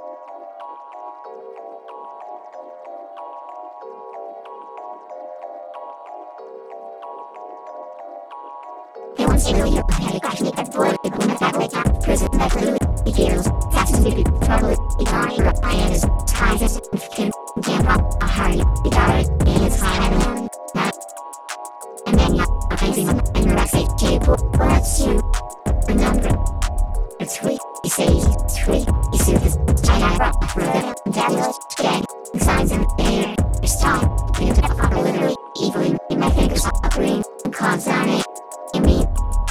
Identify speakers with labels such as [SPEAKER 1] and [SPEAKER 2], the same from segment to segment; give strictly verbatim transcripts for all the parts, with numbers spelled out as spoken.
[SPEAKER 1] They want to really have a crash, make that boy, the woman that way down, prison that really, the heroes, that's his big trouble, the guy, the iron, ties us, can, can't rock, a hurry, the guy, and it's high, and that, and then yeah, I'm facing them, and you're safe, table, what's you, remember, it's free, you say it's free, you see this, China rock, brother, devils, gang, signs in the air, there's time, you have a literally, evil in my fingers, a green, clouds on it. You mean,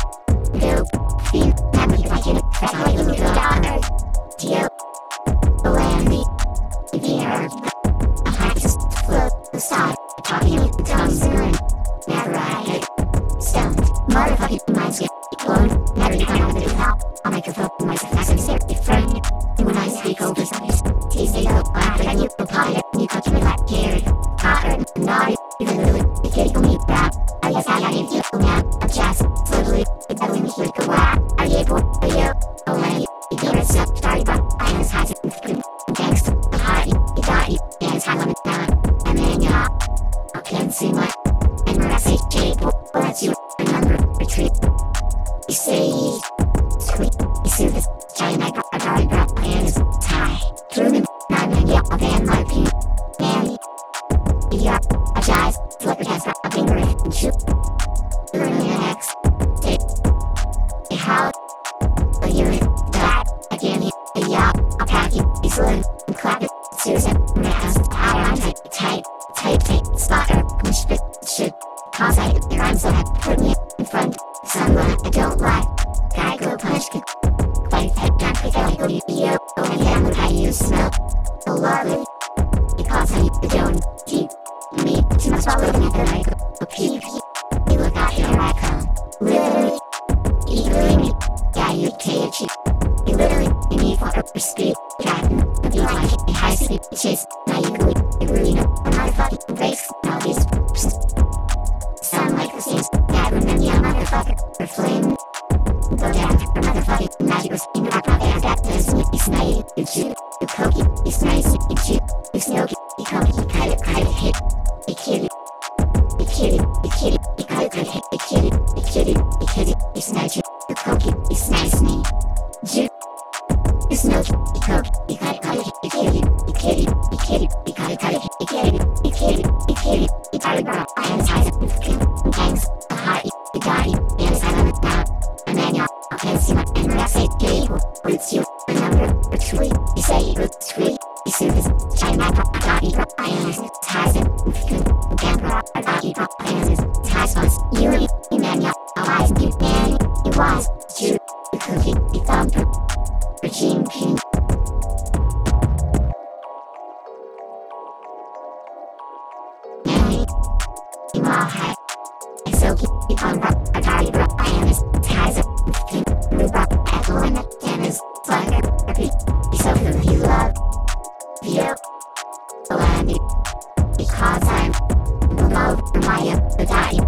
[SPEAKER 1] go, feel, never you like it, that's how you look on earth. Deal, the land, the, the earth, a high just float, the side, talking in the tongues and learn. Never I hate, stoned, motherfucking minds get blown, never you find out the help. I'll make a vote, my success is there, your friend. And when I speak over somebody's, tease they go, I'm and you apply it, and you cut me like here, hotter, naughty, you literally, the kitty go me rap. I guess I got you, man, I'm just, slowly, the devil me here, go wow, are you able, are you, oh man, you get it, so, sorry, but I am as high as it, thanks, the heart, you got you, yeah, it's high, let me down, and then you hop, I can't see my, and when I say shape, well, that's you, remember, retreat, you say, sweet, you see this, giant, I got, I got it, bro, and it's tie, truman, not man, yeah, I'll ban my opinion, man, yeah, I just, flip your hands, a finger and shoot. Learn the next day. A how? A unit. That. Again, a yeah. I'll pack you. Be slim. And clap it. Susan. Rest. How I'm tight. Tight. Tight. Tight. Spotter. Push it. Should. Cause I. Your arms so have put me in front. Someone I don't lie. Guy go punch. Fight. Head down. Quick. I go to you. Oh, and yeah. Look how you smell. So lovely. Because I. You don't. Deep. Me, too much while looking at the night. A peep, you look out, here I come. Literally, eagerly me. Yeah, you catch it. You literally, you need for upper speed. Driving, the beat like a high speed chase. Now you go, you really know. I'm not a fucking race. Now these sound like the scenes. Yeah, remember you, motherfucker. Or flame. Go down, or motherfucking magic was in the back of my ass. That does me, you snide, you chew, you cookie, you snice, you chew, you snoky, you cookie, you cut it, cut it, hit. You kitty, you kitty, you kitty, you cut it, cut it, hit. You kitty, you kitty, you kitty, you snatch it, you cookie, you snice me. Chew, you snoky, you cookie, you cut it, cut it, hit. You kitty, you kitty, you kitty, you cut it, cut it, hit. You kitty, you kitty, you kitty, you cut it, bro. I am size of the gangs, the heart, you got it, and it's out of it now. And then y'all, I can't see my and when I say gay, roots you, remember, retreat, you say roots sweet, you see this, China, I got you, I am this, ties it, Canberra, I got you, I am this, ties us, you, you man, y'all, I was, you man, you was, you, you cookie, you thumper, regime king. Man, you all have, and so keep, you come, bro, I got you, bro, I am this, ties it, move up, at the limit, and this, slugger, repeat, you so good, you love, you, the land, because I'm the love for my, the daddy.